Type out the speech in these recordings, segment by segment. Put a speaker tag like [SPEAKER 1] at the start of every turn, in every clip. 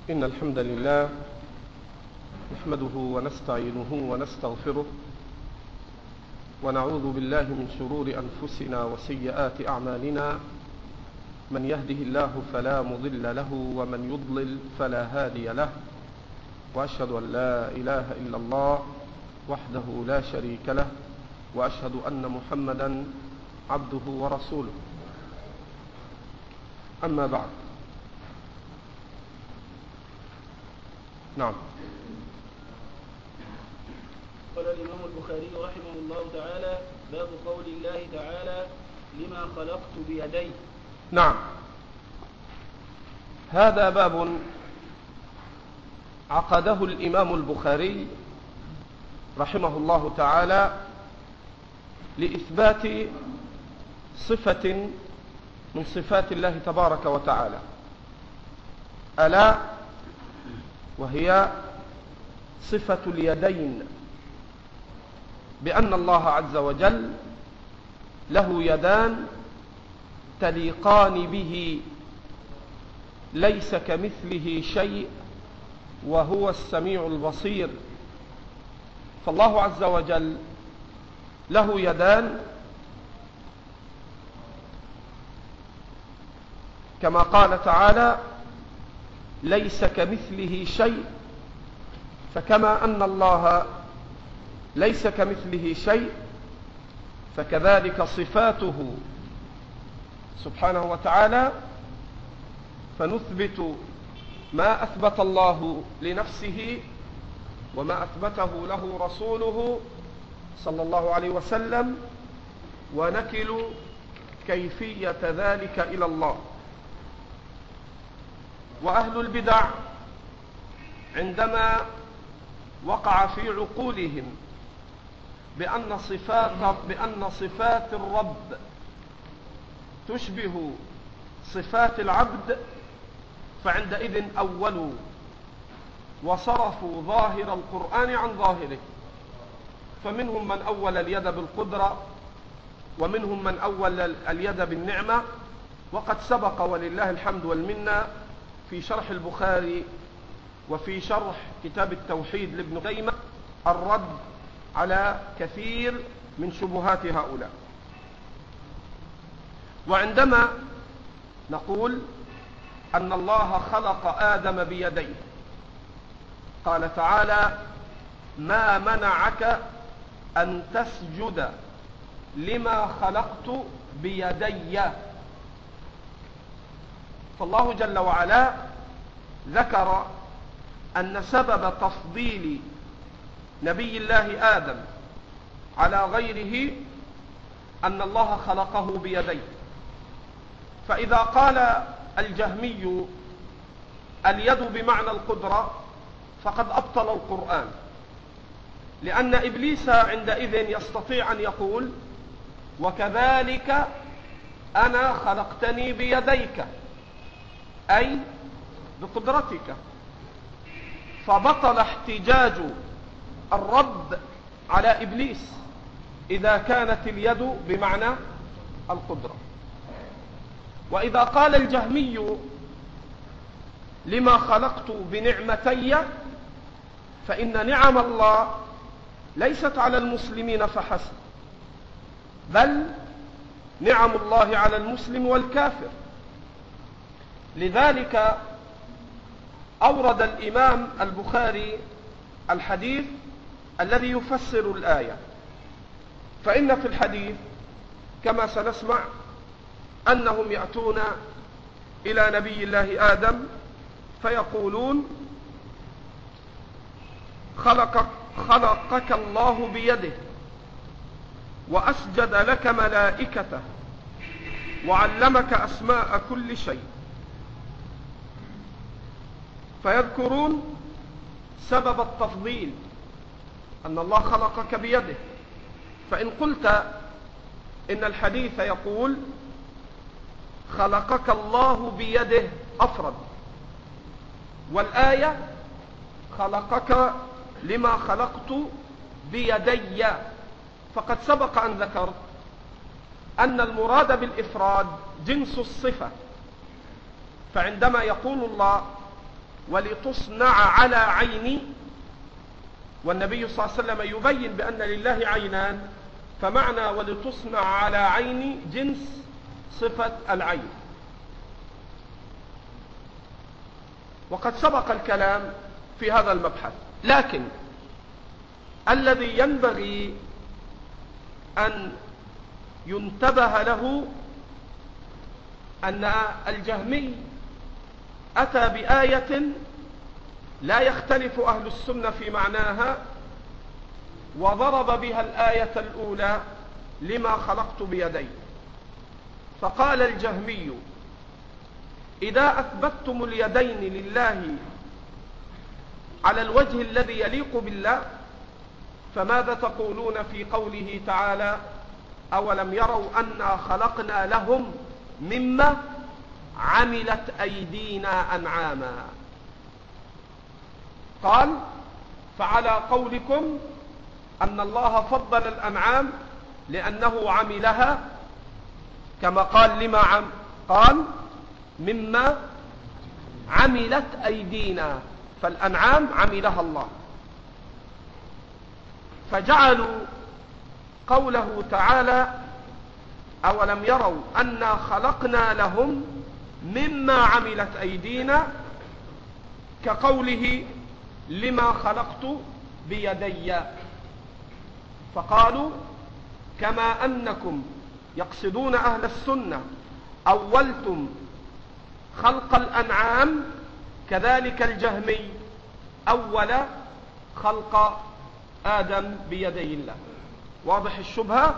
[SPEAKER 1] إن الحمد لله نحمده ونستعينه ونستغفره ونعوذ بالله من شرور أنفسنا وسيئات أعمالنا. من يهده الله فلا مضل له ومن يضلل فلا هادي له، وأشهد أن لا إله إلا الله وحده لا شريك له، وأشهد أن محمدا عبده ورسوله. أما بعد، نعم.
[SPEAKER 2] قال الإمام البخاري رحمه الله تعالى: باب قول الله تعالى: لما خلقت بيدي.
[SPEAKER 1] نعم، هذا باب عقده الإمام البخاري رحمه الله تعالى لإثبات صفة من صفات الله تبارك وتعالى، ألا وهي صفة اليدين، بأن الله عز وجل له يدان تليقان به، ليس كمثله شيء وهو السميع البصير. فالله عز وجل له يدان كما قال تعالى: ليس كمثله شيء. فكما أن الله ليس كمثله شيء، فكذلك صفاته سبحانه وتعالى، فنثبت ما أثبت الله لنفسه وما أثبته له رسوله صلى الله عليه وسلم، ونكل كيفية ذلك إلى الله. وأهل البدع عندما وقع في عقولهم بأن صفات الرب تشبه صفات العبد، فعندئذ أولوا وصرفوا ظاهر القرآن عن ظاهره. فمنهم من أول اليد بالقدرة، ومنهم من أول اليد بالنعمة. وقد سبق ولله الحمد والمنة في شرح البخاري وفي شرح كتاب التوحيد لابن تيمية الرد على كثير من شبهات هؤلاء. وعندما نقول أن الله خلق آدم بيديه، قال تعالى: ما منعك أن تسجد لما خلقت بيدي. فالله جل وعلا ذكر أن سبب تفضيل نبي الله آدم على غيره أن الله خلقه بيديه. فإذا قال الجهمي اليد بمعنى القدرة فقد أبطل القرآن، لأن إبليس عندئذ يستطيع أن يقول: وكذلك أنا خلقتني بيديك، أي بقدرتك. فبطل احتجاج الرب على إبليس إذا كانت اليد بمعنى القدرة. وإذا قال الجهمي لما خلقت بنعمتي، فإن نعم الله ليست على المسلمين فحسب، بل نعم الله على المسلم والكافر. لذلك أورد الإمام البخاري الحديث الذي يفسر الآية. فإن في الحديث كما سنسمع أنهم يأتون إلى نبي الله آدم فيقولون: خلقك الله بيده، وأسجد لك ملائكته، وعلمك أسماء كل شيء. فيذكرون سبب التفضيل، أن الله خلقك بيده. فإن قلت إن الحديث يقول خلقك الله بيده أفرد، والآية خلقك لما خلقت بيدي، فقد سبق أن ذكرت أن المراد بالإفراد جنس الصفة. فعندما يقول الله ولتصنع على عيني، والنبي صلى الله عليه وسلم يبين بأن لله عينان، فمعنى ولتصنع على عيني جنس صفة العين. وقد سبق الكلام في هذا المبحث، لكن الذي ينبغي أن ينتبه له أن الجهمي أتى بآية لا يختلف أهل السنة في معناها، وضرب بها الآية الأولى لما خلقت بيدي. فقال الجهمي: إذا أثبتتم اليدين لله على الوجه الذي يليق بالله، فماذا تقولون في قوله تعالى: أولم يروا أنا خلقنا لهم مما عملت أيدينا أنعاما؟ قال: فعلى قولكم أن الله فضل الأنعام لأنه عملها، كما قال لما قال مما عملت أيدينا، فالأنعام عملها الله. فجعلوا قوله تعالى: أولم يروا أنا خلقنا لهم مما عملت أيدينا كقوله لما خلقت بيدي. فقالوا كما أنكم يقصدون أهل السنة أولتم خلق الأنعام، كذلك الجهمي أول خلق آدم بيدي الله. واضح الشبهة؟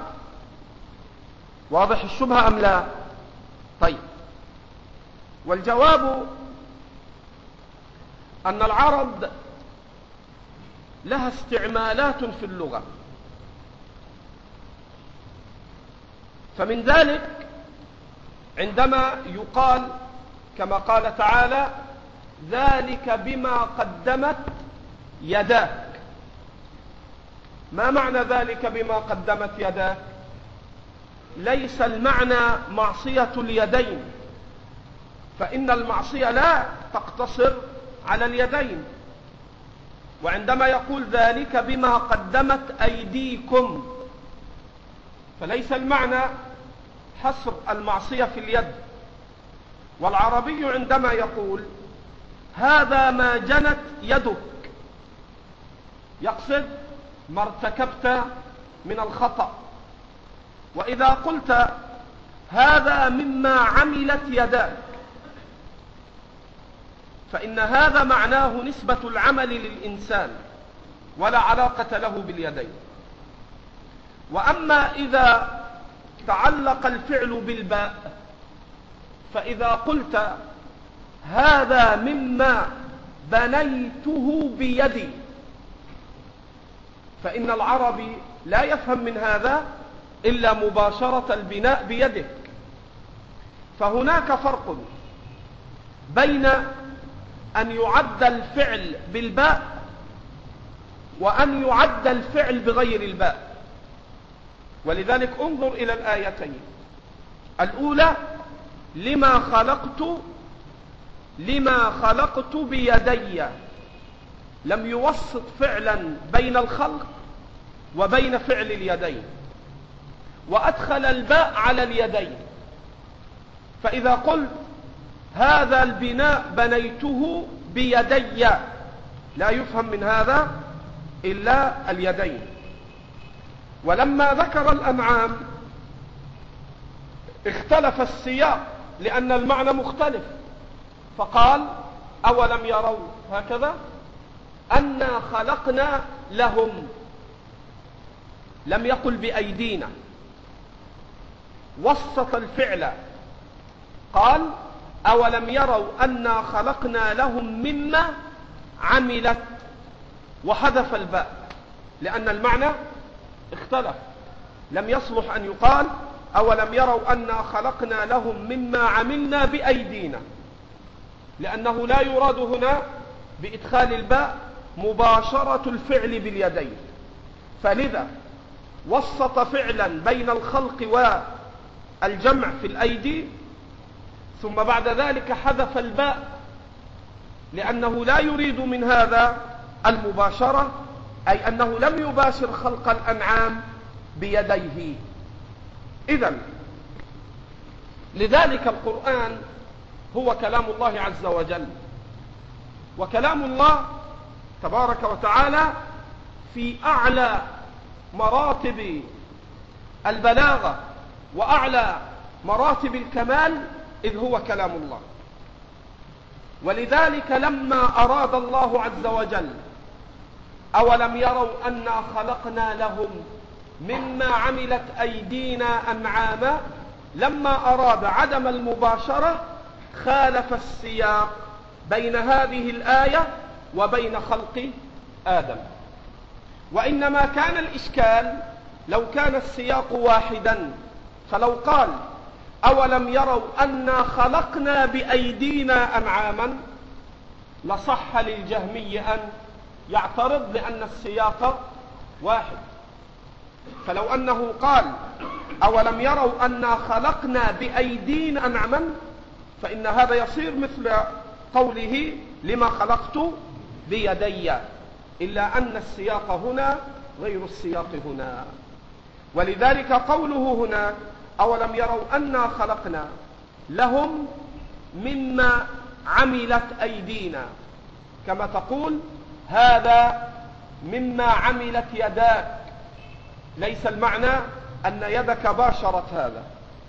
[SPEAKER 1] واضح الشبهة أم لا؟ طيب، والجواب أن العرب لها استعمالات في اللغة، فمن ذلك عندما يقال كما قال تعالى: ذلك بما قدمت يداك. ما معنى ذلك بما قدمت يداك؟ ليس المعنى معصية اليدين، فإن المعصية لا تقتصر على اليدين. وعندما يقول ذلك بما قدمت أيديكم، فليس المعنى حصر المعصية في اليد. والعربي عندما يقول هذا ما جنت يدك، يقصد ما ارتكبت من الخطأ. وإذا قلت هذا مما عملت يداك، فإن هذا معناه نسبة العمل للإنسان ولا علاقة له باليدين. وأما إذا تعلق الفعل بالباء، فإذا قلت هذا مما بنيته بيدي، فإن العربي لا يفهم من هذا إلا مباشرة البناء بيدك. فهناك فرق بين أن يعد الفعل بالباء وأن يعد الفعل بغير الباء. ولذلك انظر إلى الآيتين. الأولى لما خلقت بيدي، لم يوسط فعلا بين الخلق وبين فعل اليدين، وأدخل الباء على اليدين. فإذا قلت هذا البناء بنيته بيدي، لا يفهم من هذا إلا اليدين. ولما ذكر الأنعام اختلف السياق لأن المعنى مختلف، فقال أولم يروا هكذا أنا خلقنا لهم، لم يقل بأيدينا، وسط الفعل، قال أولم يروا أنا خلقنا لهم مما عملت، وحذف الباء لأن المعنى اختلف. لم يصلح أن يقال أولم يروا أنا خلقنا لهم مما عملنا بأيدينا، لأنه لا يراد هنا بإدخال الباء مباشرة الفعل باليدين. فلذا وسط فعلا بين الخلق والجمع في الأيدي، ثم بعد ذلك حذف الباء لأنه لا يريد من هذا المباشرة، أي أنه لم يباشر خلق الأنعام بيديه. إذن لذلك القرآن هو كلام الله عز وجل، وكلام الله تبارك وتعالى في أعلى مراتب البلاغة وأعلى مراتب الكمال، إذ هو كلام الله. ولذلك لما أراد الله عز وجل أولم يروا أنا خلقنا لهم مما عملت أيدينا أنعاما، لما أراد عدم المباشرة خالف السياق بين هذه الآية وبين خلق آدم. وإنما كان الإشكال لو كان السياق واحدا، فلو قال أولم يروا أنا خلقنا بأيدينا أنعاما لصح للجهمي أن يعترض، لأن السياق واحد. فلو أنه قال أولم يروا أنا خلقنا بأيدينا أنعاما فإن هذا يصير مثل قوله لما خلقت بيدي، إلا أن السياق هنا غير السياق هنا. ولذلك قوله هنا أولم يروا أنا خلقنا لهم مما عملت أيدينا، كما تقول هذا مما عملت يداك، ليس المعنى أن يدك باشرت هذا.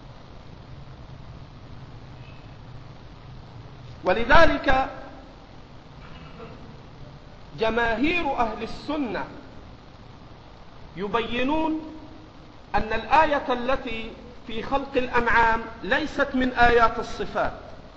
[SPEAKER 1] ولذلك جماهير أهل السنة يبينون أن الآية التي في خلق الأنعام ليست من آيات الصفات.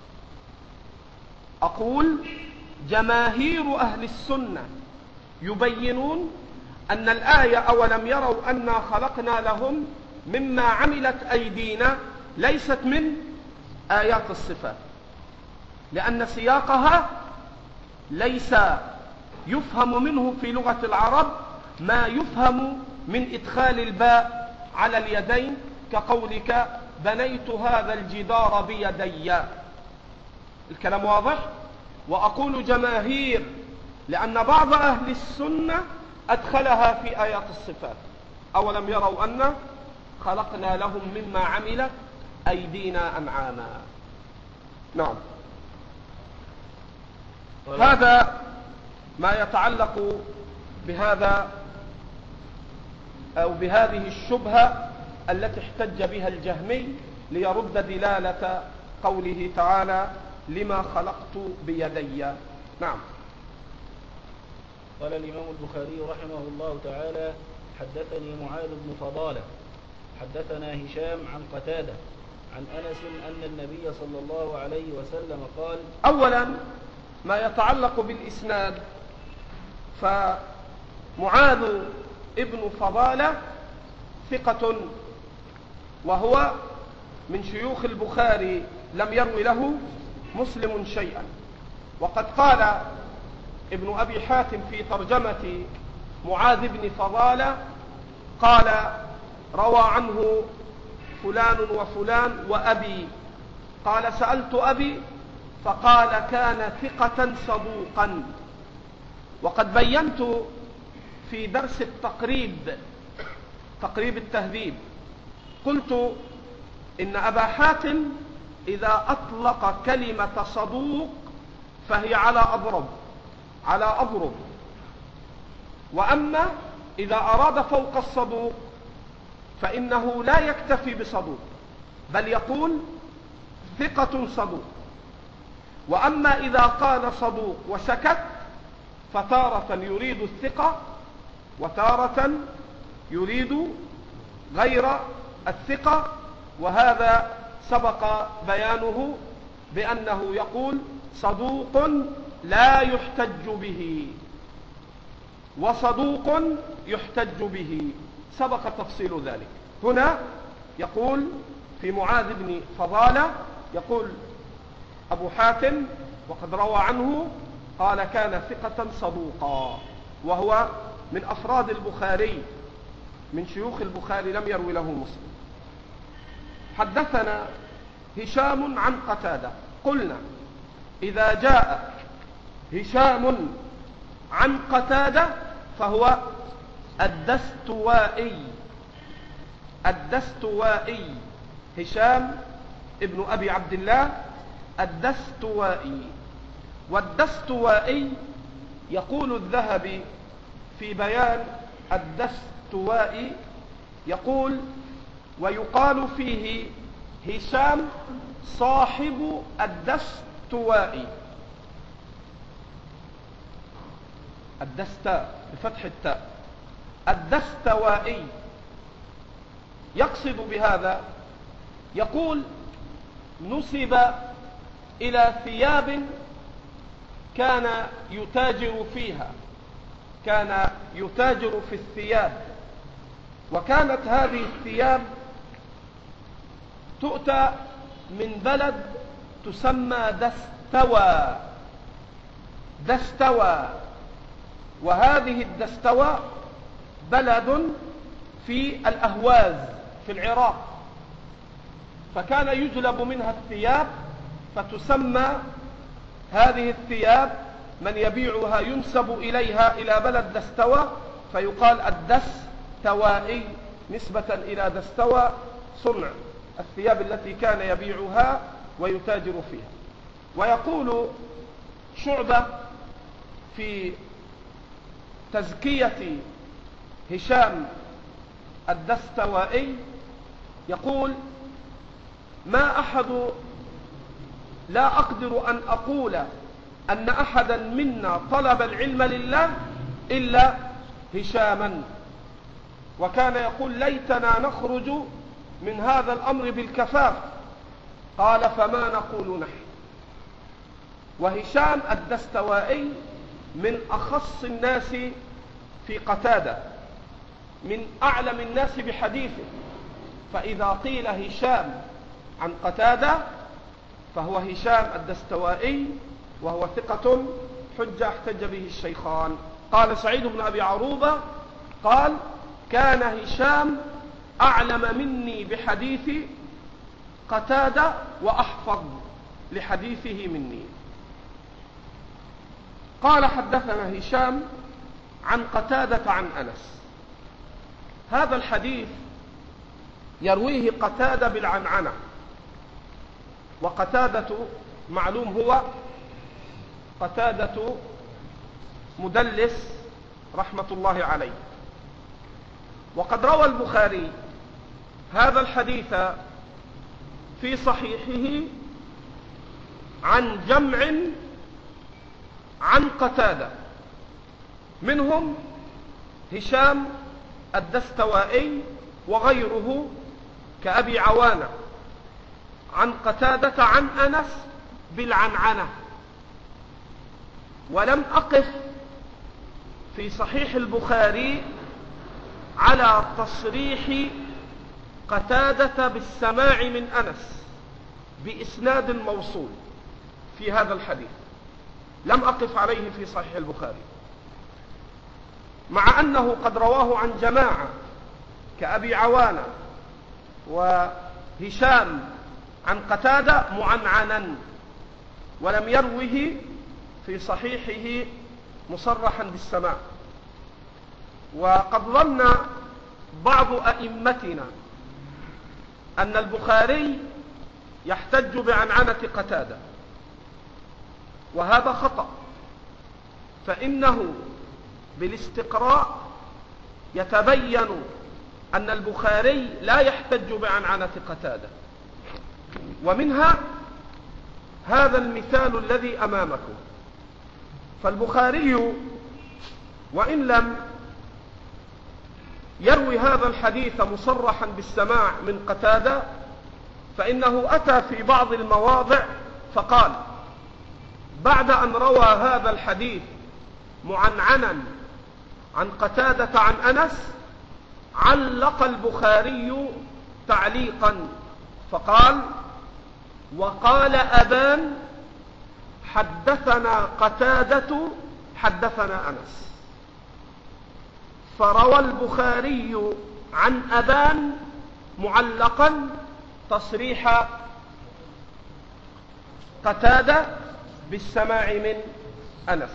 [SPEAKER 1] أقول جماهير أهل السنة يبينون أن الآية أولم يروا أنا خلقنا لهم مما عملت أيدينا ليست من آيات الصفات، لأن سياقها ليس يفهم منه في لغة العرب ما يفهم من إدخال الباء على اليدين، كقولك بنيت هذا الجدار بيدي. الكلام واضح؟ وأقول جماهير لأن بعض أهل السنة أدخلها في آيات الصفات، أولم يروا أن خلقنا لهم مما عملت أيدينا أنعاما. نعم، هذا ما يتعلق بهذا أو بهذه الشبهة التي احتج بها الجهمي ليرد دلالة قوله تعالى لما خلقت بيدي. نعم.
[SPEAKER 2] قال الإمام البخاري رحمه الله تعالى حدثني معاذ بن فضالة حدثنا هشام عن قتادة عن أنس أن النبي صلى الله عليه وسلم قال.
[SPEAKER 1] أولا ما يتعلق بالإسناد، فمعاذ ابن فضالة ثقة وهو من شيوخ البخاري، لم يروي له مسلم شيئا. وقد قال ابن أبي حاتم في ترجمة معاذ بن فضالة قال روى عنه فلان وفلان وأبي، قال سألت أبي فقال كان ثقة صدوقا. وقد بينت في درس تقريب التهذيب قلت إن أبا حاتم إذا أطلق كلمة صدوق فهي على أضرب، وأما إذا أراد فوق الصدوق فإنه لا يكتفي بصدوق بل يقول ثقة صدوق. وأما إذا قال صدوق وسكت فتارة يريد الثقة وتارة يريد غير الثقة، وهذا سبق بيانه بأنه يقول صدوق لا يحتج به وصدوق يحتج به، سبق تفصيل ذلك. هنا يقول في معاذ بن فضالة يقول أبو حاتم وقد روى عنه قال كان ثقة صدوقا، وهو من أفراد البخاري من شيوخ البخاري لم يروي له مسلم. حدثنا هشام عن قتادة. قلنا إذا جاء هشام عن قتادة فهو الدستوائي هشام ابن أبي عبد الله الدستوائي. والدستوائي يقول الذهبي في بيان الدستوائي يقول: ويقال فيه هشام صاحب الدستوائي، الدستاء بفتح التاء، الدستوائي. يقصد بهذا يقول: نسب إلى ثياب كان يتاجر فيها، كان يتاجر في الثياب، وكانت هذه الثياب تؤتى من بلد تسمى دستوى، وهذه الدستوى بلد في الأهواز في العراق، فكان يجلب منها الثياب فتسمى هذه الثياب من يبيعها ينسب إليها إلى بلد دستوى فيقال الدستوائي نسبة إلى دستوى صنع الثياب التي كان يبيعها ويتاجر فيها. ويقول شعبة في تزكية هشام الدستوائي يقول: لا أقدر أن أقول أن أحدا منا طلب العلم لله إلا هشاما، وكان يقول: ليتنا نخرج من هذا الأمر بالكفاف. قال: فما نقول نحن. وهشام الدستوائي من أخص الناس في قتادة، من أعلم الناس بحديثه، فإذا قيل هشام عن قتادة فهو هشام الدستوائي، وهو ثقة حجة احتج به الشيخان. قال سعيد بن أبي عروبة قال: كان هشام أعلم مني بحديث قتادة وأحفظ لحديثه مني. قال: حدثنا هشام عن قتادة عن أنس. هذا الحديث يرويه قتادة بالعنعنة، وقتادة معلوم هو قتادة مدلس رحمة الله عليه. وقد روى البخاري هذا الحديث في صحيحه عن جمع عن قتادة، منهم هشام الدستوائي وغيره كأبي عوانة عن قتادة عن أنس بالعنعنة. ولم أقف في صحيح البخاري على تصريح قتادة بالسماع من أنس بإسناد موصول في هذا الحديث، لم أقف عليه في صحيح البخاري، مع أنه قد رواه عن جماعة كأبي عوانة وهشام عن قتادة معنعنا، ولم يروه في صحيحه مصرحا بالسماع. وقد ظن بعض أئمتنا أن البخاري يحتج بعنعنة قتادة، وهذا خطأ، فإنه بالاستقراء يتبين أن البخاري لا يحتج بعنعنة قتادة. ومنها هذا المثال الذي أمامكم، فالبخاري وإن لم يروي هذا الحديث مصرحا بالسماع من قتادة، فإنه أتى في بعض المواضع فقال: بعد أن روى هذا الحديث معنعنا عن قتادة عن أنس، علق البخاري تعليقا فقال: وقال أبان حدثنا قتادة حدثنا أنس. فروى البخاري عن أبان معلقا تصريح قتادة بالسماع من أنس.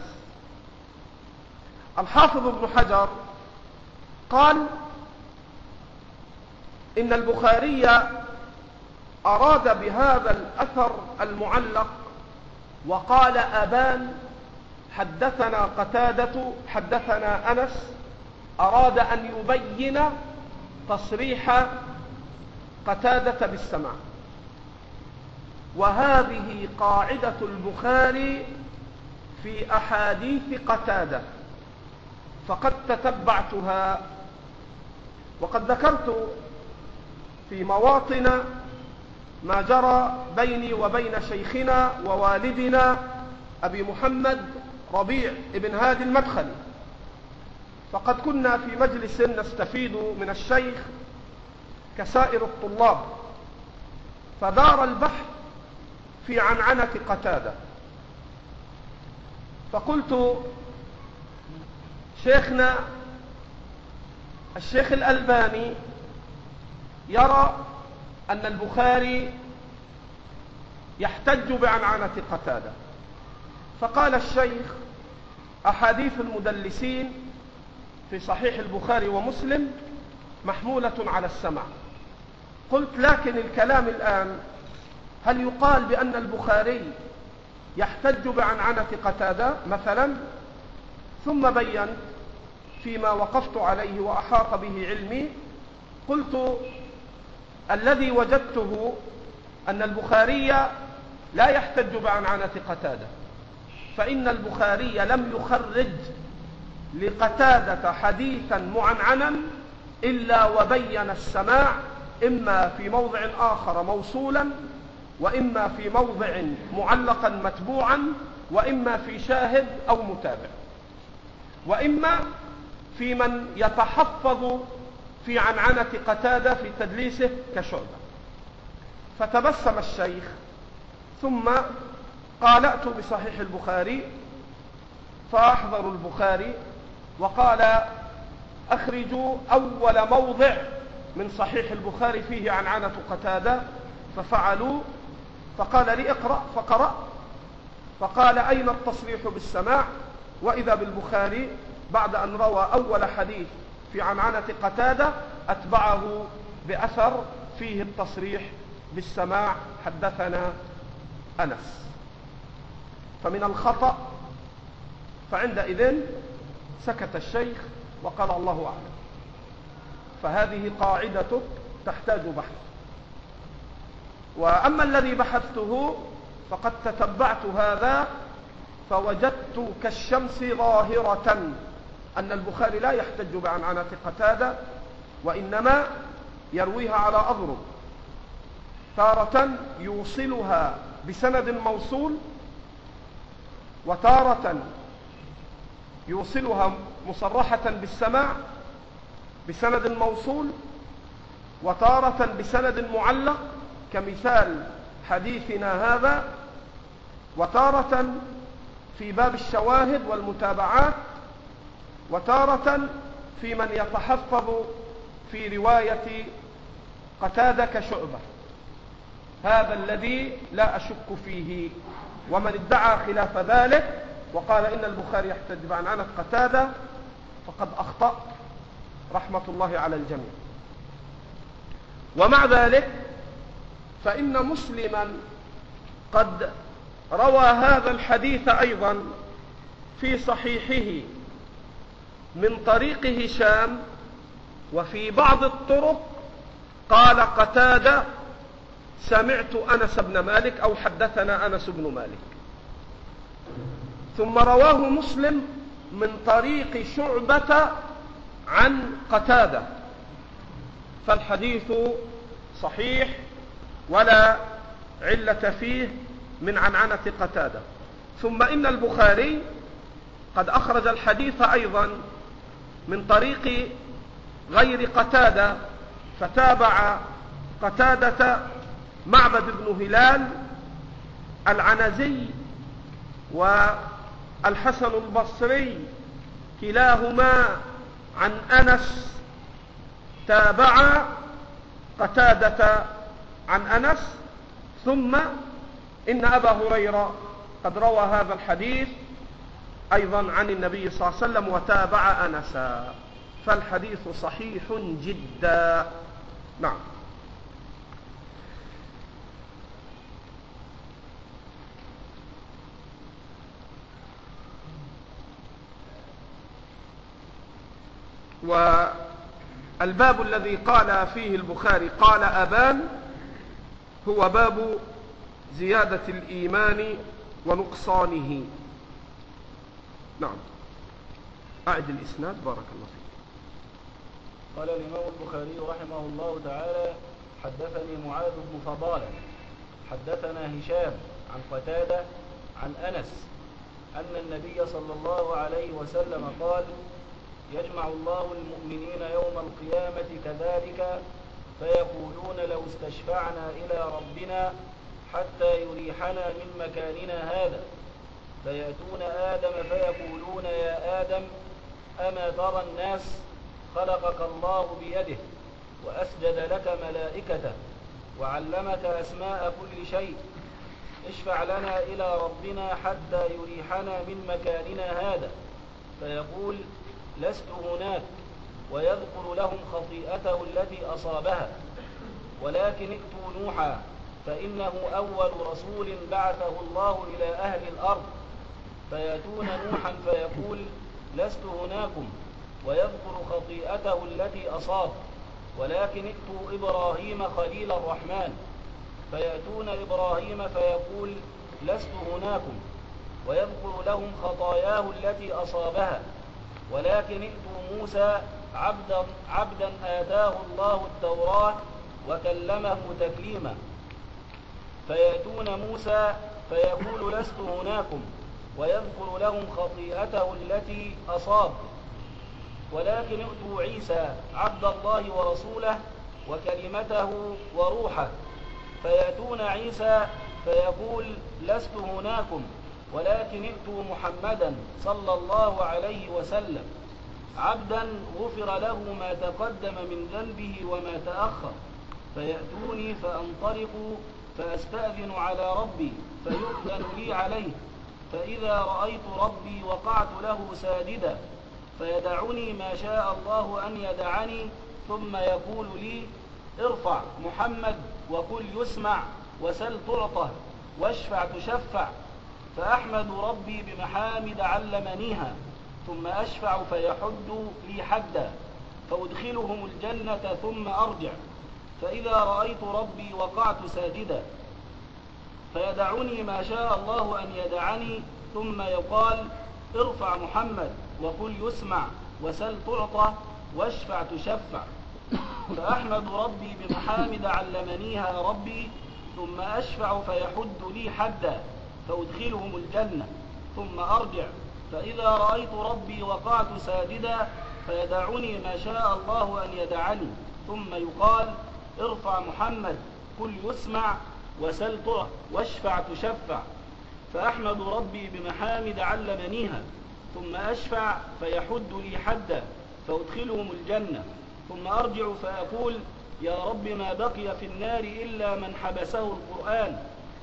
[SPEAKER 1] الحافظ ابن حجر قال إن البخاري أراد بهذا الأثر المعلق وقال أبان حدثنا قتادة حدثنا أنس، أراد أن يبين تصريح قتادة بالسماع. وهذه قاعدة البخاري في أحاديث قتادة، فقد تتبعتها وقد ذكرت في مواطن ما جرى بيني وبين شيخنا ووالدنا أبي محمد ربيع بن هادي المدخلي، فقد كنا في مجلس نستفيد من الشيخ كسائر الطلاب، فدار البحث في عنعنة قتادة، فقلت شيخنا الشيخ الألباني يرى أن البخاري يحتج بعنعنة قتادة، فقال الشيخ أحاديث المدلسين في صحيح البخاري ومسلم محمولة على السمع. قلت لكن الكلام الآن هل يقال بأن البخاري يحتج بعنعنة قتادة مثلا؟ ثم بينت فيما وقفت عليه وأحاط به علمي، قلت الذي وجدته أن البخاري لا يحتج بعنعنة قتادة، فإن البخاري لم يخرج لقتادة حديثا معنعنا إلا وبين السماع، إما في موضع آخر موصولا، وإما في موضع معلقا متبوعا، وإما في شاهد أو متابع، وإما في من يتحفظ في عنعنة قتادة في تدليسه كشعبة. فتبسم الشيخ ثم قال ائتوا بصحيح البخاري، فأحضروا البخاري وقال أخرجوا أول موضع من صحيح البخاري فيه عنعنة قتادة، ففعلوا، فقال لي اقرأ، فقرأ، فقال أين التصريح بالسماع؟ وإذا بالبخاري بعد أن روى أول حديث في عنعنة قتادة أتبعه بأثر فيه التصريح بالسماع حدثنا أنس. فمن الخطأ، فعندئذ سكت الشيخ وقال الله أعلم. فهذه قاعدتك تحتاج بحث. وأما الذي بحثته فقد تتبعت هذا فوجدت كالشمس ظاهرة أن البخاري لا يحتج بعنعنة قتادة، وإنما يرويها على أضرب، تارة يوصلها بسند موصول، وتارة يوصلها مصرحة بالسماع بسند موصول، وتارة بسند معلق كمثال حديثنا هذا، وتارة في باب الشواهد والمتابعات، وتارة في من يتحفظ في رواية قتادة كشعبة. هذا الذي لا أشك فيه. ومن ادعى خلاف ذلك وقال إن البخاري يحتج بعنعنة قتادة فقد أخطأ، رحمة الله على الجميع. ومع ذلك فإن مسلما قد روى هذا الحديث أيضا في صحيحه من طريق هشام، وفي بعض الطرق قال قتادة سمعت أنس بن مالك أو حدثنا أنس بن مالك، ثم رواه مسلم من طريق شعبة عن قتادة، فالحديث صحيح ولا علة فيه من عنعنة قتادة. ثم إن البخاري قد أخرج الحديث أيضا من طريق غير قتادة، فتابع قتادة معبد بن هلال العنزي والحسن البصري كلاهما عن أنس، تابع قتادة عن أنس. ثم إن أبا هريرة قد روى هذا الحديث أيضا عن النبي صلى الله عليه وسلم وتابع أنسا، فالحديث صحيح جدا. نعم. والباب الذي قال فيه البخاري قال أبان هو باب زيادة الإيمان ونقصانه. نعم. أعد الإسناد بارك الله فيك.
[SPEAKER 2] قال الإمام البخاري رحمه الله تعالى: حدثني معاذ بن فضالة حدثنا هشام عن قتادة عن أنس أن النبي صلى الله عليه وسلم قال: يجمع الله المؤمنين يوم القيامة كذلك فيقولون لو استشفعنا إلى ربنا حتى يريحنا من مكاننا هذا، فيأتون آدم فيقولون: يا آدم، أما ترى الناس خلقك الله بيده وأسجد لك ملائكته وعلمك أسماء كل شيء، اشفع لنا إلى ربنا حتى يريحنا من مكاننا هذا. فيقول: لست هناك، ويذكر لهم خطيئته التي أصابها، ولكن ائتوا نوحا فإنه أول رسول بعثه الله إلى أهل الأرض. فيأتون نوحا فيقول: لست هناكم، ويذكر خطيئته التي أصاب، ولكن ائتوا إبراهيم خليل الرحمن. فيأتون إبراهيم فيقول: لست هناكم، ويذكر لهم خطاياه التي أصابها، ولكن ائتوا موسى عبدا آتاه الله التوراة وكلمه تكليما. فيأتون موسى فيقول: لست هناكم، ويذكر لهم خطيئته التي أصاب، ولكن ائتوا عيسى عبد الله ورسوله وكلمته وروحه. فيأتون عيسى فيقول: لست هناكم، ولكن ائتوا محمدا صلى الله عليه وسلم عبدا غفر له ما تقدم من ذنبه وما تأخر. فيأتوني فأنطلق فأستأذن على ربي فيؤذن لي عليه، فإذا رأيت ربي وقعت له ساجدا، فيدعني ما شاء الله أن يدعني، ثم يقول لي: ارفع محمد وقل يسمع وسل تعطى واشفع تشفع. فأحمد ربي بمحامد علمنيها، ثم أشفع فيحد لي حدا، فأدخلهم الجنة ثم أرجع، فإذا رأيت ربي وقعت ساجدا، فيدعني ما شاء الله أن يدعني، ثم يقال: ارفع محمد وقل يسمع وسل تعطى واشفع تشفع. فأحمد ربي بمحامد علمنيها ربي، ثم أشفع فيحد لي حدا، فأدخلهم الجنة ثم أرجع، فإذا رأيت ربي وقعت ساجدا، فيدعني ما شاء الله أن يدعني، ثم يقال: ارفع محمد قل يسمع وسل تعطى واشفع تشفع. فأحمد ربي بمحامد علمنيها، ثم أشفع فيحد لي حدا، فأدخلهم الجنة، ثم أرجع فأقول: يا رب ما بقي في النار إلا من حبسه القرآن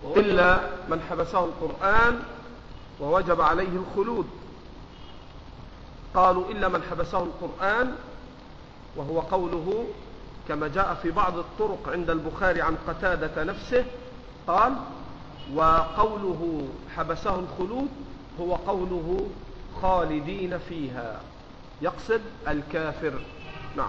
[SPEAKER 1] ووجب عليه الخلود. قالوا: إلا من حبسه القرآن، وهو قوله كما جاء في بعض الطرق عند البخاري عن قتادة نفسه قال: وقوله حبسه الخلود هو قوله خالدين فيها، يقصد الكافر. نعم.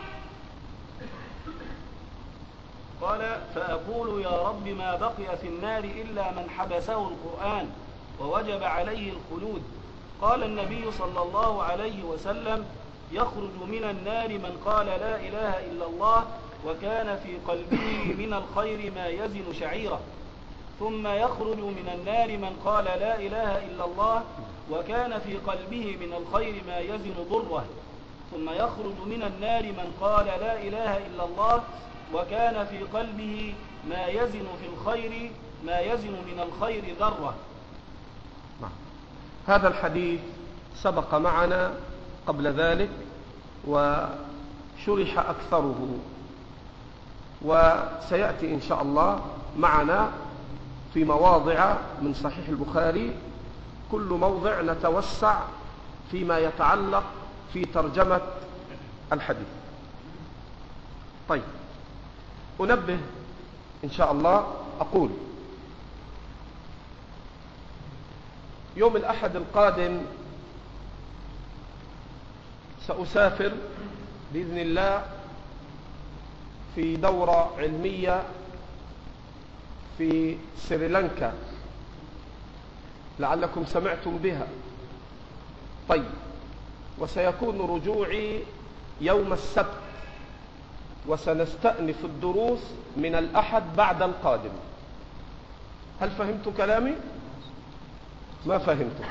[SPEAKER 2] قال: فأقول: يا رب ما بقي في النار إلا من حبسه القرآن ووجب عليه الخلود. قال النبي صلى الله عليه وسلم: يخرج من النار من قال لا إله إلا الله وكان في قلبه من الخير ما يزن شعيرة، ثم يخرج من النار من قال لا إله إلا الله وكان في قلبه من الخير ما يزن ضره، ثم يخرج من النار من قال لا إله إلا الله وكان في قلبه ما يزن في الخير ما يزن من الخير ذرة.
[SPEAKER 1] هذا الحديث سبق معنا قبل ذلك وشرح أكثره، وسيأتي إن شاء الله معنا في مواضع من صحيح البخاري كل موضع نتوسع فيما يتعلق في ترجمة الحديث. طيب، أنبه إن شاء الله. أقول يوم الأحد القادم سأسافر بإذن الله في دورة علمية في سريلانكا، لعلكم سمعتم بها. طيب، وسيكون رجوعي يوم السبت، وسنستأنف الدروس من الأحد بعد القادم. هل فهمتم كلامي؟ ما فهمتم؟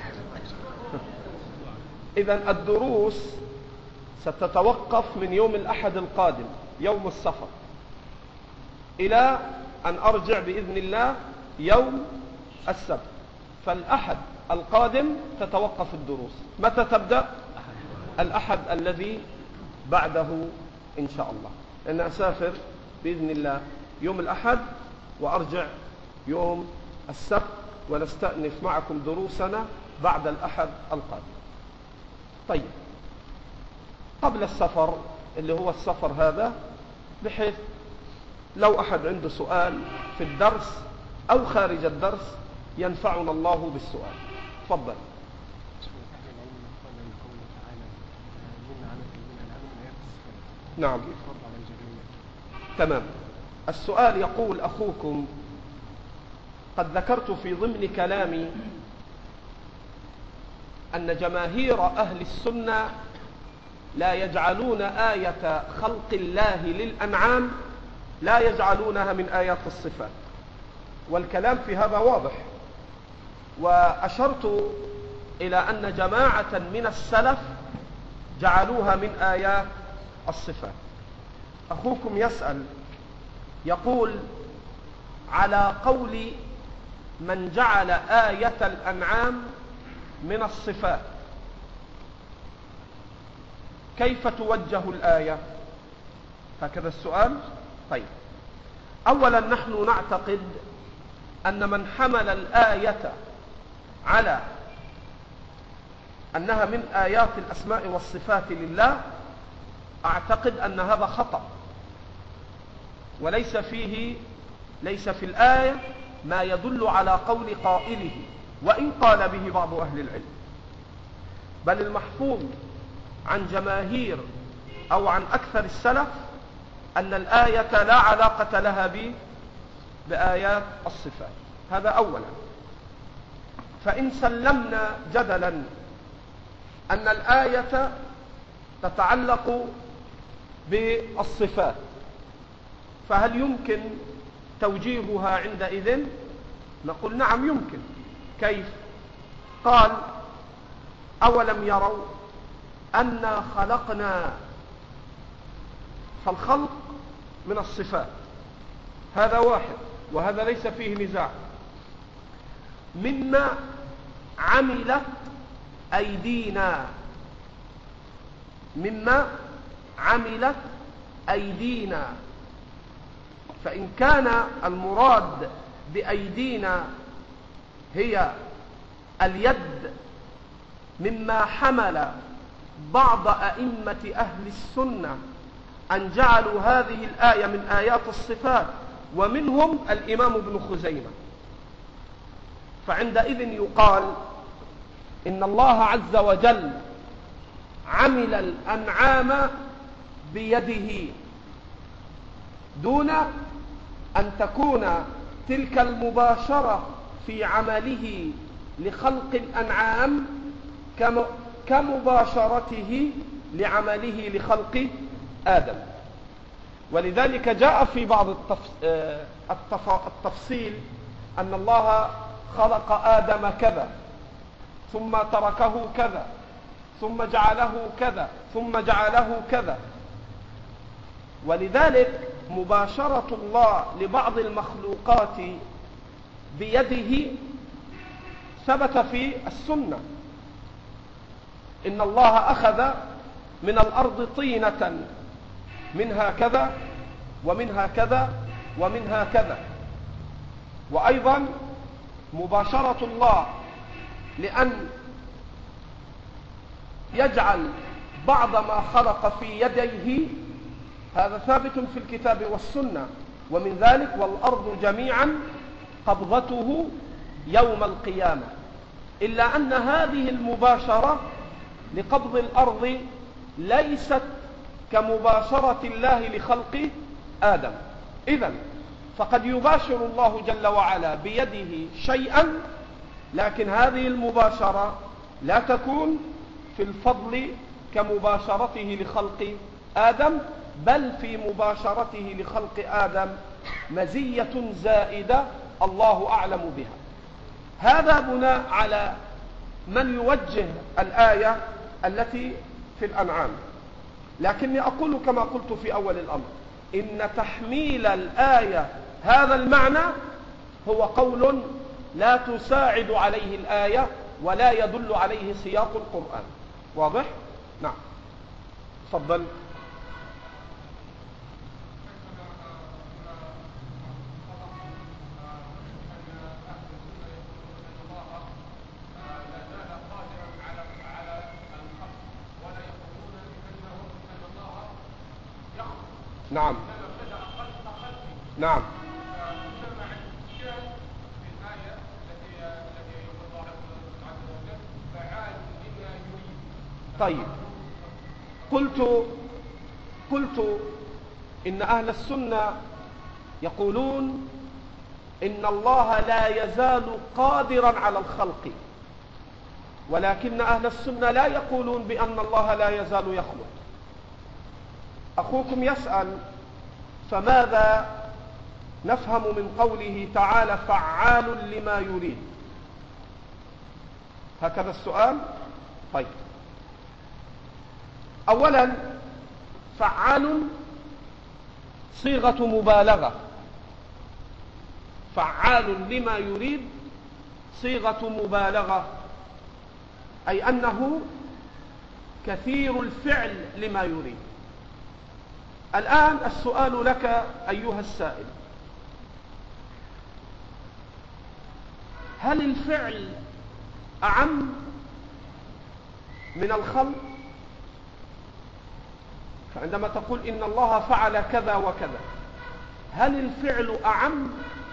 [SPEAKER 1] إذن الدروس ستتوقف من يوم الأحد القادم يوم السفر إلى أن أرجع بإذن الله يوم السبت. فالأحد القادم تتوقف الدروس. متى تبدأ؟ الأحد الذي بعده إن شاء الله، لأن أسافر بإذن الله يوم الأحد وأرجع يوم السبت، ونستأنف معكم دروسنا بعد الأحد القادم. طيب، قبل السفر اللي هو السفر هذا، بحيث لو أحد عنده سؤال في الدرس أو خارج الدرس ينفعنا الله بالسؤال. تفضل. نعم، تمام. السؤال يقول أخوكم: قد ذكرت في ضمن كلامي أن جماهير أهل السنة لا يجعلون آية خلق الله للأنعام، لا يجعلونها من آيات الصفات، والكلام في هذا واضح. وأشرت إلى أن جماعة من السلف جعلوها من آيات الصفات. أخوكم يسأل يقول: على قول من جعل آية الأنعام من الصفات، كيف توجه الآية؟ هكذا السؤال. طيب، أولا نحن نعتقد أن من حمل الآية على أنها من آيات الأسماء والصفات لله، أعتقد أن هذا خطأ، وليس في الآية ما يدل على قول قائله، وإن قال به بعض أهل العلم. بل المحفوظ عن جماهير أو عن أكثر السلف أن الآية لا علاقة لها بآيات الصفات. هذا أولا. فإن سلمنا جدلا أن الآية تتعلق بالصفات، فهل يمكن توجيهها عندئذ؟ نقول نعم يمكن. كيف؟ قال: أولم يروا أنا خلقنا، فالخلق من الصفات، هذا واحد وهذا ليس فيه نزاع. مما عملت أيدينا، مما عملت أيدينا. فإن كان المراد بأيدينا هي اليد، مما حمل بعض أئمة أهل السنة أن جعلوا هذه الآية من آيات الصفات، ومنهم الإمام ابن خزيمة. فعندئذ يقال إن الله عز وجل عمل الأنعام بيده، دون أن تكون تلك المباشرة في عمله لخلق الأنعام كمباشرته لعمله لخلق آدم. ولذلك جاء في بعض التفصيل أن الله خلق آدم كذا، ثم تركه كذا، ثم جعله كذا، ثم جعله كذا. ولذلك مباشرة الله لبعض المخلوقات بيده ثبت في السنة. إن الله أخذ من الأرض طينة منها كذا ومنها كذا ومنها كذا. وأيضا مباشرة الله لأن يجعل بعض ما خلق في يديه هذا ثابت في الكتاب والسنة، ومن ذلك والأرض جميعا قبضته يوم القيامة، إلا أن هذه المباشرة لقبض الأرض ليست كمباشرة الله لخلق آدم. إذن فقد يباشر الله جل وعلا بيده شيئا، لكن هذه المباشرة لا تكون في الفضل كمباشرته لخلق آدم، بل في مباشرته لخلق آدم مزية زائدة الله أعلم بها. هذا بناء على من يوجه الآية التي في الأنعام، لكني أقول كما قلت في أول الأمر، إن تحميل الآية هذا المعنى هو قول لا تساعد عليه الآية ولا يدل عليه سياق القرآن. واضح؟ نعم، تفضل. نعم نعم طيب، قلت إن أهل السنة يقولون إن الله لا يزال قادرا على الخلق، ولكن أهل السنة لا يقولون بأن الله لا يزال يخلق. أخوكم يسأل فماذا نفهم من قوله تعالى فعال لما يريد؟ هكذا السؤال. طيب، أولا فعال صيغة مبالغة، فعال لما يريد صيغة مبالغة، أي أنه كثير الفعل لما يريد. الآن السؤال لك أيها السائل، هل الفعل أعم من الخلق؟ فعندما تقول إن الله فعل كذا وكذا، هل الفعل أعم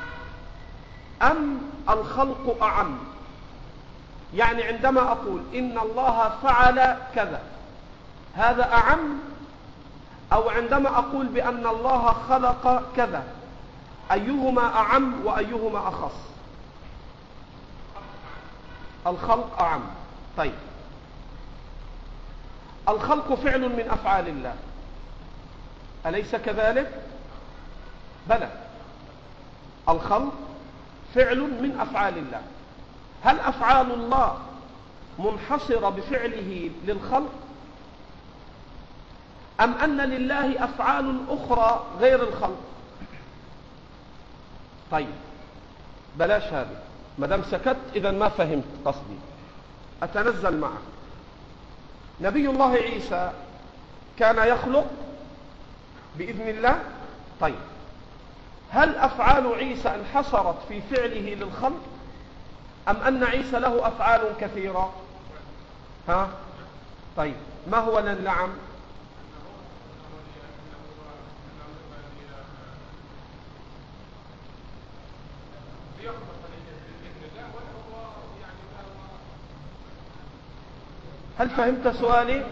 [SPEAKER 1] أم الخلق أعم؟ يعني عندما أقول إن الله فعل كذا، هذا أعم، أو عندما أقول بأن الله خلق كذا، أيهما أعم وأيهما أخص؟ الخلق أعم. طيب، الخلق فعل من أفعال الله، أليس كذلك؟ بلى، الخلق فعل من أفعال الله. هل أفعال الله منحصرة بفعله للخلق، أم أن لله أفعال أخرى غير الخلق؟ طيب، بلاش هذه، مدام سكت إذا ما فهمت قصدي. أتنزل معك. نبي الله عيسى كان يخلق بإذن الله. طيب، هل أفعال عيسى انحصرت في فعله للخلق، أم أن عيسى له أفعال كثيرة؟ ها؟ طيب، ما هو النعم؟ هل فهمت سؤالي؟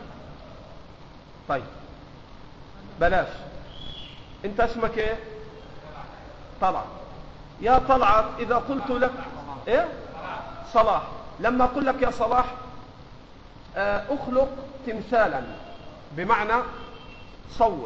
[SPEAKER 1] طيب، بلاش. انت اسمك ايه؟ طلعت. يا طلعت، اذا قلت لك ايه؟ صلاح. لما اقول لك يا صلاح اخلق تمثالا، بمعنى صور،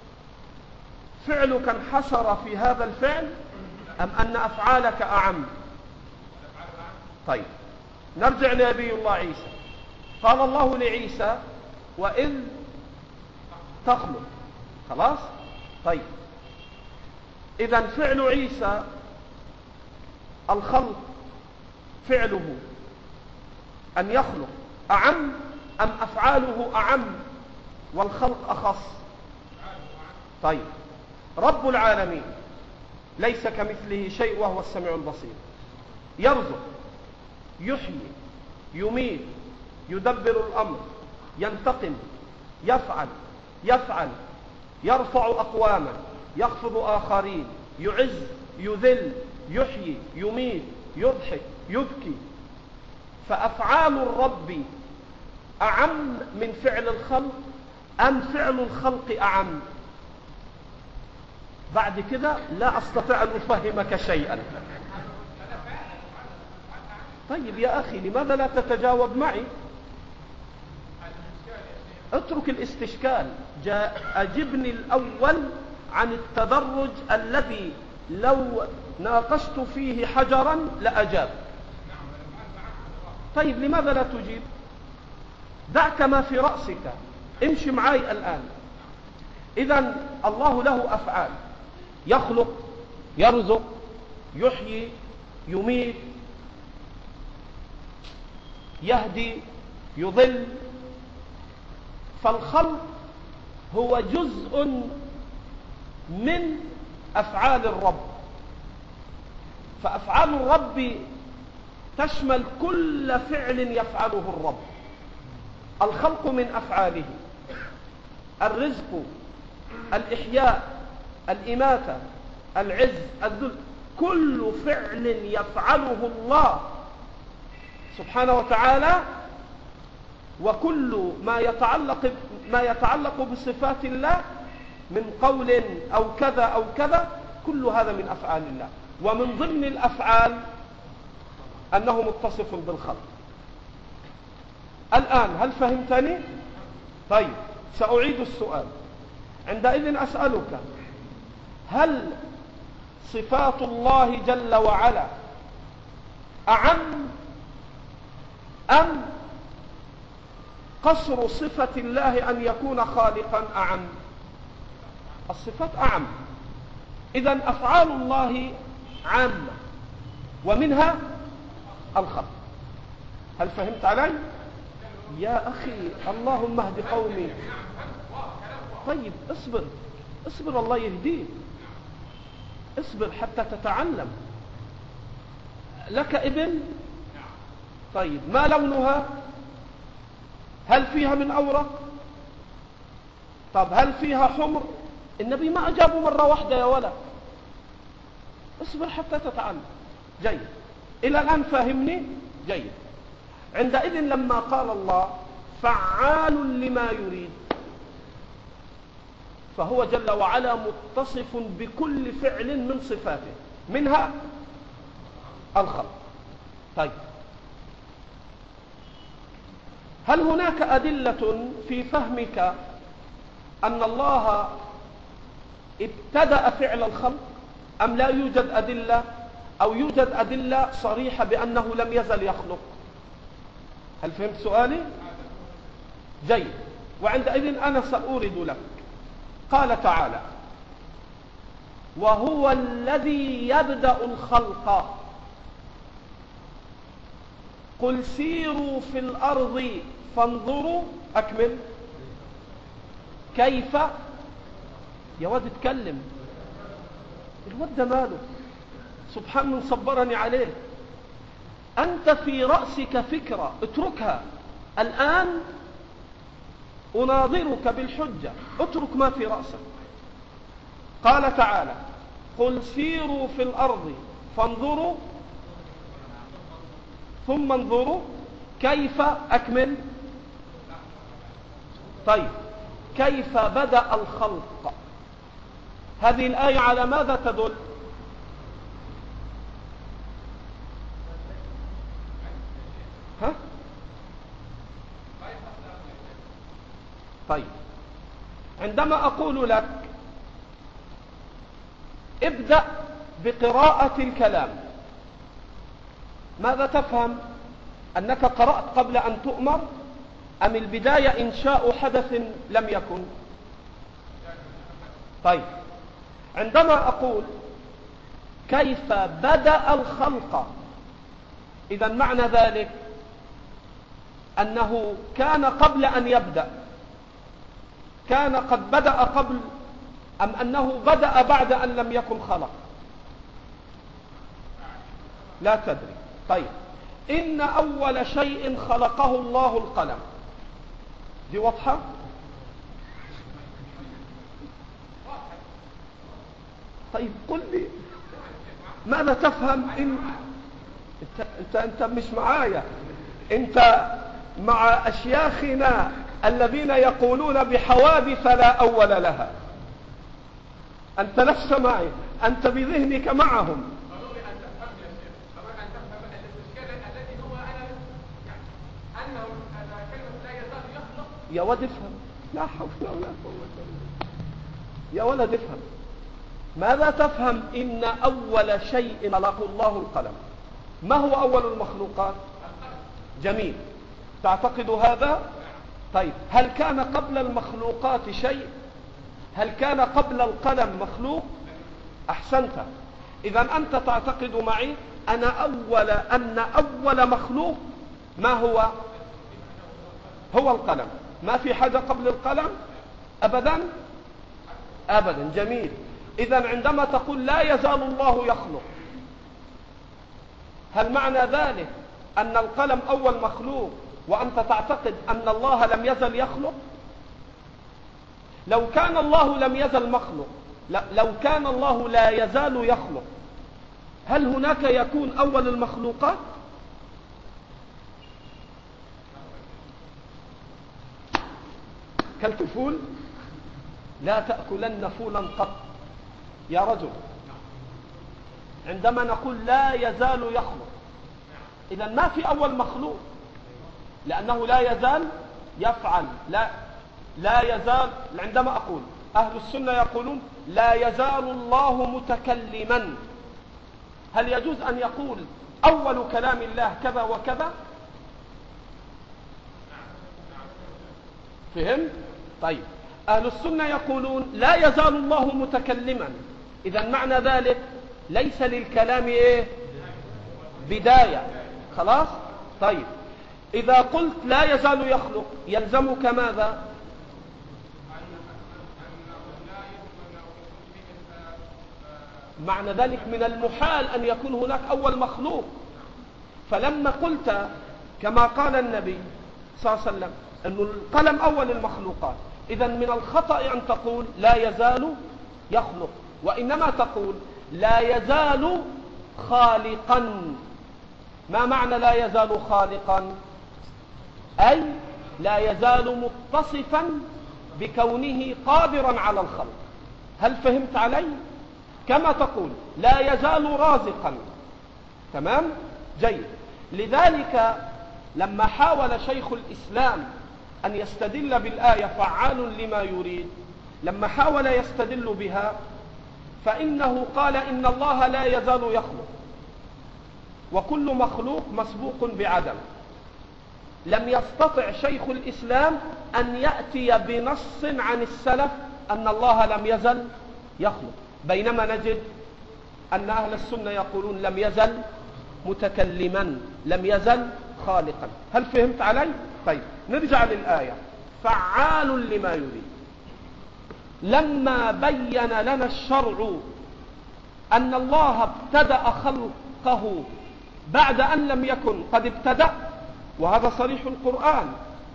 [SPEAKER 1] فعلك انحصر في هذا الفعل ام ان افعالك اعم؟ طيب، نرجع لنبي الله عيسى. قال الله لعيسى وإذ تخلق. خلاص؟ طيب، إذن فعل عيسى الخلق فعله أن يخلق أعم أم أفعاله أعم والخلق أخص؟ طيب، رب العالمين ليس كمثله شيء وهو السميع البصير، يرزق يحيي، يميت، يدبر الأمر، ينتقم، يفعل، يرفع أقواما، يخفض آخرين، يعز، يذل، يحيي، يميت، يضحك، يبكي. فأفعال الرب أعم من فعل الخلق أم فعل الخلق أعم؟ بعد كده لا أستطيع أن أفهمك شيئا. طيب يا أخي لماذا لا تتجاوب معي؟ اترك الاستشكال، أجبني الأول عن التدرج الذي لو ناقشت فيه حجرا لأجاب. طيب لماذا لا تجيب؟ دعك ما في رأسك، امشي معي الآن. إذن الله له أفعال، يخلق، يرزق، يحيي، يميت، يهدي، يضل. فالخلق هو جزء من أفعال الرب. فأفعال الرب تشمل كل فعل يفعله الرب. الخلق من أفعاله الرزق، الإحياء، الإماتة، العز، الذل، كل فعل يفعله الله سبحانه وتعالى، وكل ما يتعلق بصفات الله من قول أو كذا أو كذا، كل هذا من أفعال الله. ومن ضمن الأفعال أنه متصف بالخلق. الآن هل فهمتني؟ طيب سأعيد السؤال. عندئذ أسألك: هل صفات الله جل وعلا أعم أم قصر صفة الله أن يكون خالقا أعم؟ الصفات أعم. إذن أفعال الله عامة ومنها الخلق. هل فهمت علي؟ يا أخي اللهم اهد قومي. طيب اصبر الله يهديك، اصبر حتى تتعلم. لك ابن؟ طيب ما لونها؟ هل فيها من أورق؟ طب هل فيها حمر؟ النبي ما أجابه مرة واحدة يا ولد. اصبر حتى تتعلم. جيد، إلى الآن فاهمني؟ جيد. عندئذ لما قال الله فعال لما يريد، فهو جل وعلا متصف بكل فعل من صفاته، منها الخلق. طيب هل هناك أدلة في فهمك أن الله ابتدأ فعل الخلق أم لا يوجد أدلة، أو يوجد أدلة صريحة بأنه لم يزل يخلق؟ هل فهمت سؤالي؟ جيد. وعندئذ أنا سأورد لك. قال تعالى: وهو الذي يبدأ الخلق قل سيروا في الأرض فانظروا. أكمل. كيف؟ يا واد اتكلم. الواد ده ماله؟ سبحان من صبرني عليه. أنت في رأسك فكرة اتركها. الآن أناظرك بالحجة، اترك ما في رأسك. قال تعالى: قل سيروا في الأرض فانظروا ثم انظروا كيف. أكمل. طيب كيف بدأ الخلق؟ هذه الآية على ماذا تدل؟ ها؟ طيب عندما أقول لك ابدأ بقراءة الكلام، ماذا تفهم؟ أنك قرأت قبل أن تؤمر، أم البداية إنشاء حدث لم يكن؟ طيب عندما أقول كيف بدأ الخلق، إذا معنى ذلك أنه كان قبل أن يبدأ، كان قد بدأ قبل، أم أنه بدأ بعد أن لم يكن خلق؟ لا تدري. طيب إن أول شيء خلقه الله القلم. دي واضحة؟ طيب قل لي ماذا تفهم إن أنت مش معايا، أنت مع أشياخنا الذين يقولون بحوادث لا أول لها. أنت لست معي، أنت بذهنك معهم. يا ولد افهم، لا حول ولا قوة إلا بالله. يا ولد افهم، ماذا تفهم إن أول شيء خلقه الله القلم؟ ما هو أول المخلوقات؟ جميل، تعتقد هذا؟ طيب هل كان قبل المخلوقات شيء؟ هل كان قبل القلم مخلوق؟ أحسنت. إذا أنت تعتقد معي أن أول مخلوق ما هو؟ هو القلم. ما في حاجة قبل القلم أبدا أبدا. جميل. إذا عندما تقول لا يزال الله يخلق، هل معنى ذلك أن القلم أول مخلوق وأنت تعتقد أن الله لم يزل يخلق؟ لو كان الله لم يزل مخلوق، لو كان الله لا يزال يخلق، هل هناك يكون أول المخلوقات؟ كلت فول؟ لا تأكلن فولا قط يا رجل. عندما نقول لا يزال يخلق، إذا ما في أول مخلوق، لأنه لا يزال يفعل. لا يزال. عندما أقول أهل السنة يقولون لا يزال الله متكلما، هل يجوز أن يقول أول كلام الله كذا وكذا؟ فهم؟ طيب أهل السنة يقولون لا يزال الله متكلما، إذا معنى ذلك ليس للكلام إيه؟ بداية. خلاص؟ طيب إذا قلت لا يزال يخلق يلزمك ماذا؟ معنى ذلك من المحال أن يكون هناك أول مخلوق. فلما قلت كما قال النبي صلى الله عليه وسلم أن القلم أول المخلوقات، إذا من الخطأ أن تقول لا يزال يخلق، وإنما تقول لا يزال خالقا. ما معنى لا يزال خالقا؟ أي لا يزال متصفا بكونه قادرا على الخلق. هل فهمت علي؟ كما تقول لا يزال رازقا. تمام؟ جيد. لذلك لما حاول شيخ الإسلام أن يستدل بالآية فعال لما يريد، لما حاول يستدل بها فإنه قال إن الله لا يزال يخلق، وكل مخلوق مسبوق بعدم. لم يستطع شيخ الإسلام أن يأتي بنص عن السلف أن الله لم يزل يخلق، بينما نجد أن أهل السنة يقولون لم يزل متكلما، لم يزل خالقا. هل فهمت علي؟ طيب نرجع للآية فعال لما يريد. لما بين لنا الشرع أن الله ابتدأ خلقه بعد أن لم يكن قد ابتدأ، وهذا صريح القرآن،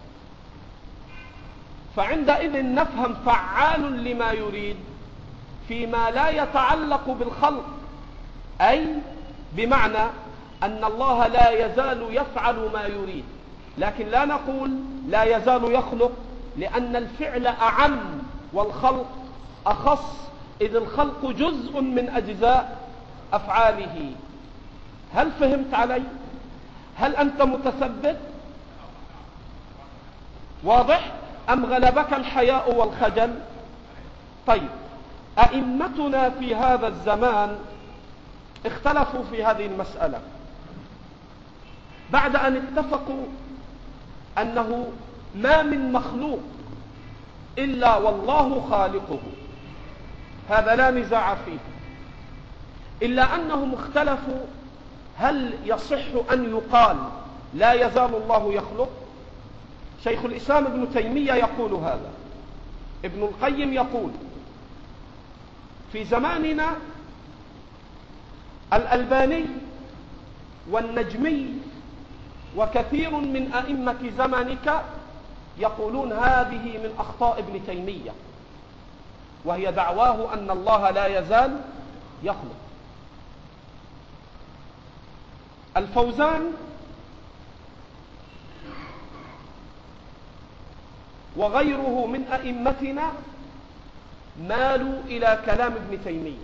[SPEAKER 1] فعندئذ نفهم فعال لما يريد فيما لا يتعلق بالخلق، أي بمعنى أن الله لا يزال يفعل ما يريد، لكن لا نقول لا يزال يخلق، لأن الفعل أعم والخلق أخص، إذ الخلق جزء من أجزاء أفعاله. هل فهمت علي؟ هل أنت متثبت؟ واضح؟ أم غلبك الحياء والخجل؟ طيب أئمتنا في هذا الزمان اختلفوا في هذه المسألة بعد أن اتفقوا أنه ما من مخلوق إلا والله خالقه، هذا لا نزاع فيه، إلا أنهم اختلفوا هل يصح أن يقال لا يزال الله يخلق؟ شيخ الإسلام ابن تيمية يقول هذا، ابن القيم يقول، في زماننا الألباني والنجمي وكثير من أئمة زمنك يقولون هذه من أخطاء ابن تيمية، وهي دعواه أن الله لا يزال يخلق. الفوزان وغيره من أئمتنا مالوا إلى كلام ابن تيمية.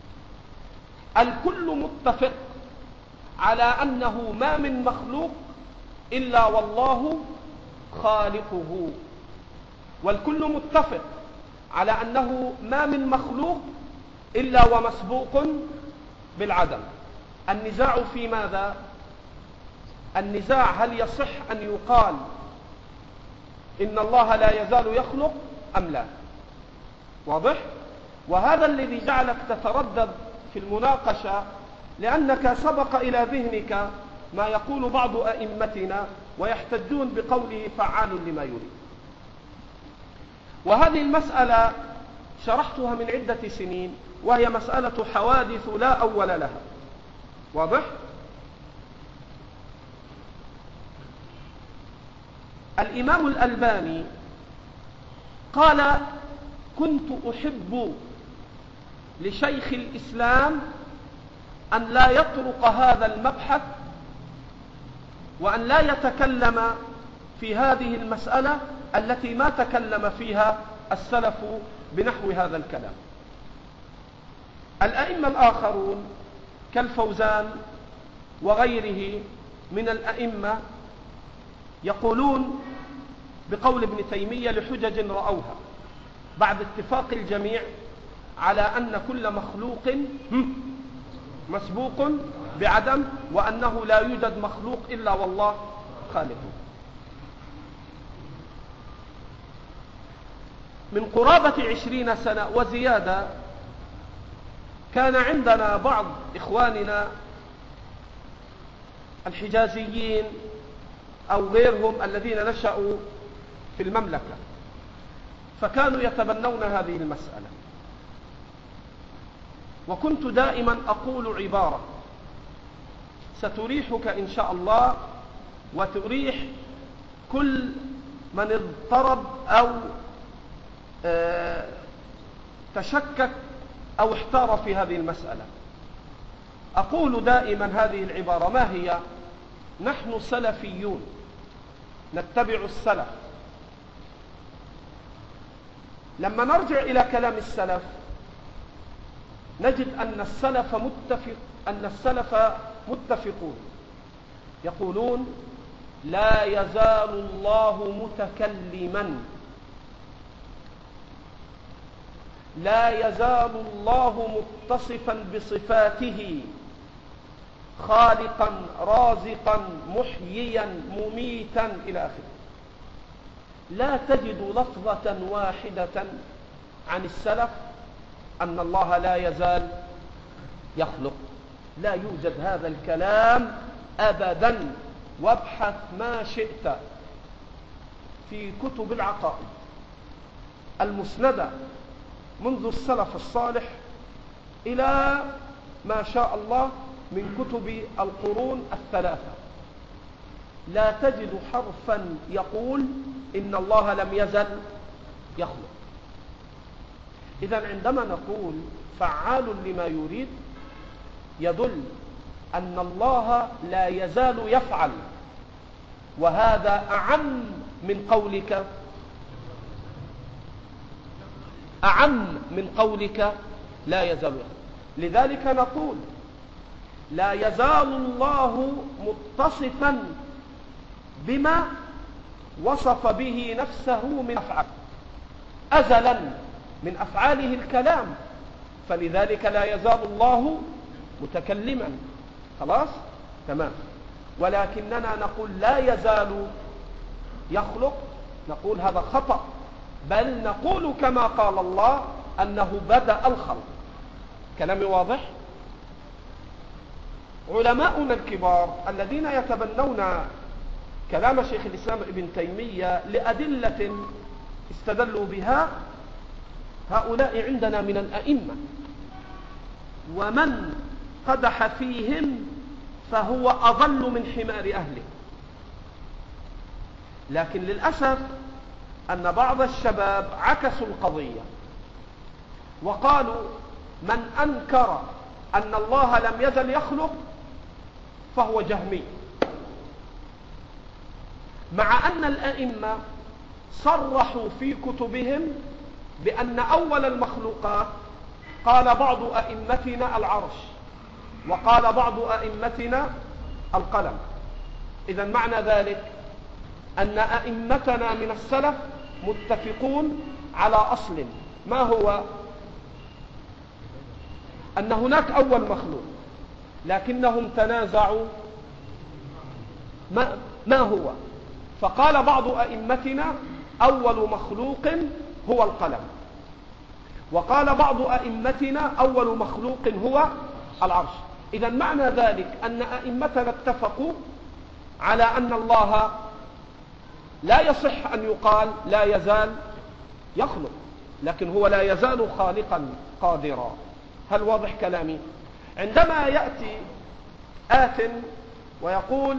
[SPEAKER 1] الكل متفق على أنه ما من مخلوق إلا والله خالقه، والكل متفق على أنه ما من مخلوق إلا ومسبوق بالعدم. النزاع في ماذا؟ النزاع هل يصح أن يقال إن الله لا يزال يخلق أم لا؟ واضح؟ وهذا الذي جعلك تتردد في المناقشة، لأنك سبق إلى ذهنك ما يقول بعض أئمتنا ويحتجون بقوله فعال لما يريد. وهذه المسألة شرحتها من عدة سنين، وهي مسألة حوادث لا أول لها. واضح؟ الإمام الألباني قال: كنت أحب لشيخ الإسلام أن لا يطرق هذا المبحث وأن لا يتكلم في هذه المسألة التي ما تكلم فيها السلف بنحو هذا الكلام. الأئمة الآخرون كالفوزان وغيره من الأئمة يقولون بقول ابن تيمية لحجج رأوها بعد اتفاق الجميع على أن كل مخلوق مسبوق بعدم، وأنه لا يوجد مخلوق إلا والله خالقه. من قرابة 20 سنة وزيادة كان عندنا بعض إخواننا الحجازيين أو غيرهم الذين نشأوا في المملكة، فكانوا يتبنون هذه المسألة. وكنت دائما أقول عبارة ستريحك إن شاء الله وتريح كل من اضطرب أو تشكك أو احتار في هذه المسألة. أقول دائما هذه العبارة، ما هي؟ نحن سلفيون نتبع السلف. لما نرجع إلى كلام السلف نجد أن السلف متفقون، يقولون: لا يزال الله متكلما، لا يزال الله متصفا بصفاته خالقا رازقا محييا مميتا إلى آخره. لا تجد لفظة واحدة عن السلف أن الله لا يزال يخلق، لا يوجد هذا الكلام أبدا. وابحث ما شئت في كتب العقائد المسندة منذ السلف الصالح إلى ما شاء الله من كتب القرون الثلاثة، لا تجد حرفا يقول إن الله لم يزل يخلق. إذن عندما نقول فعال لما يريد يدل أن الله لا يزال يفعل، وهذا أعم من قولك لا يزال يخلق. لذلك نقول لا يزال الله متصفا بما وصف به نفسه من أفعال، أزلا من أفعاله الكلام، فلذلك لا يزال الله متكلما. خلاص؟ تمام. ولكننا نقول لا يزال يخلق، نقول هذا خطأ، بل نقول كما قال الله أنه بدأ الخلق. كلامي واضح؟ علماؤنا الكبار الذين يتبنون كلام شيخ الإسلام ابن تيمية لأدلة استدلوا بها، هؤلاء عندنا من الأئمة، ومن قدح فيهم فهو أضل من حمار أهله. لكن للأسف أن بعض الشباب عكسوا القضية وقالوا من أنكر أن الله لم يزل يخلق فهو جهمي، مع أن الأئمة صرحوا في كتبهم بأن أول المخلوقات قال بعض أئمتنا العرش وقال بعض أئمتنا القلم. إذا معنى ذلك أن أئمتنا من السلف متفقون على أصل، ما هو؟ أن هناك أول مخلوق، لكنهم تنازعوا ما هو، فقال بعض أئمتنا أول مخلوق هو القلم، وقال بعض أئمتنا أول مخلوق هو العرش. إذا معنى ذلك أن أئمتنا اتفقوا على أن الله لا يصح أن يقال لا يزال يخلق، لكن هو لا يزال خالقا قادرا. هل واضح كلامي؟ عندما يأتي آت ويقول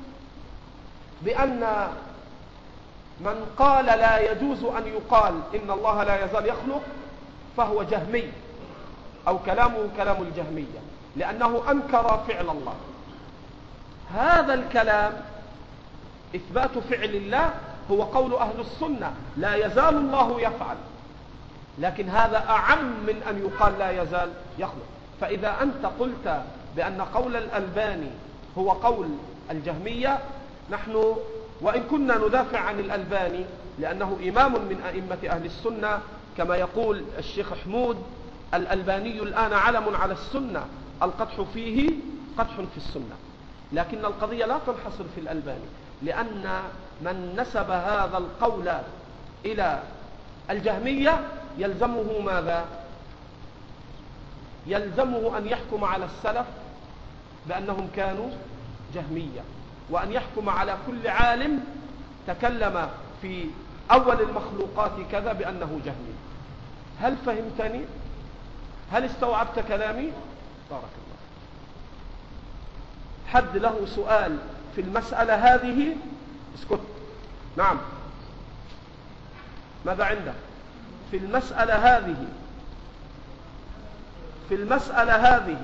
[SPEAKER 1] بأن من قال لا يجوز أن يقال إن الله لا يزال يخلق فهو جهمي، أو كلامه كلام الجهمية، لأنه أنكر فعل الله. هذا الكلام إثبات فعل الله هو قول أهل السنة، لا يزال الله يفعل، لكن هذا أعم من أن يقال لا يزال يخلق. فإذا أنت قلت بأن قول الألباني هو قول الجهمية، نحن وإن كنا ندافع عن الألباني لأنه إمام من أئمة أهل السنة، كما يقول الشيخ حمود الألباني الآن علم على السنة، القدح فيه قدح في السنة، لكن القضية لا تنحصر في الألباني، لأن من نسب هذا القول إلى الجهمية يلزمه ماذا؟ يلزمه أن يحكم على السلف بأنهم كانوا جهمية، وأن يحكم على كل عالم تكلم في أول المخلوقات كذا بأنه جهمي. هل فهمتني؟ هل استوعبت كلامي؟ بارك الله. حد له سؤال في المسألة هذه؟ اسكت. نعم، ماذا عندك في المسألة هذه؟ في المسألة هذه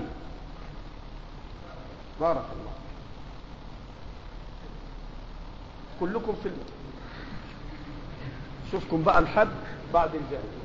[SPEAKER 1] بارك الله. كلكم في شوفكم بقى الحد بعد الجاي.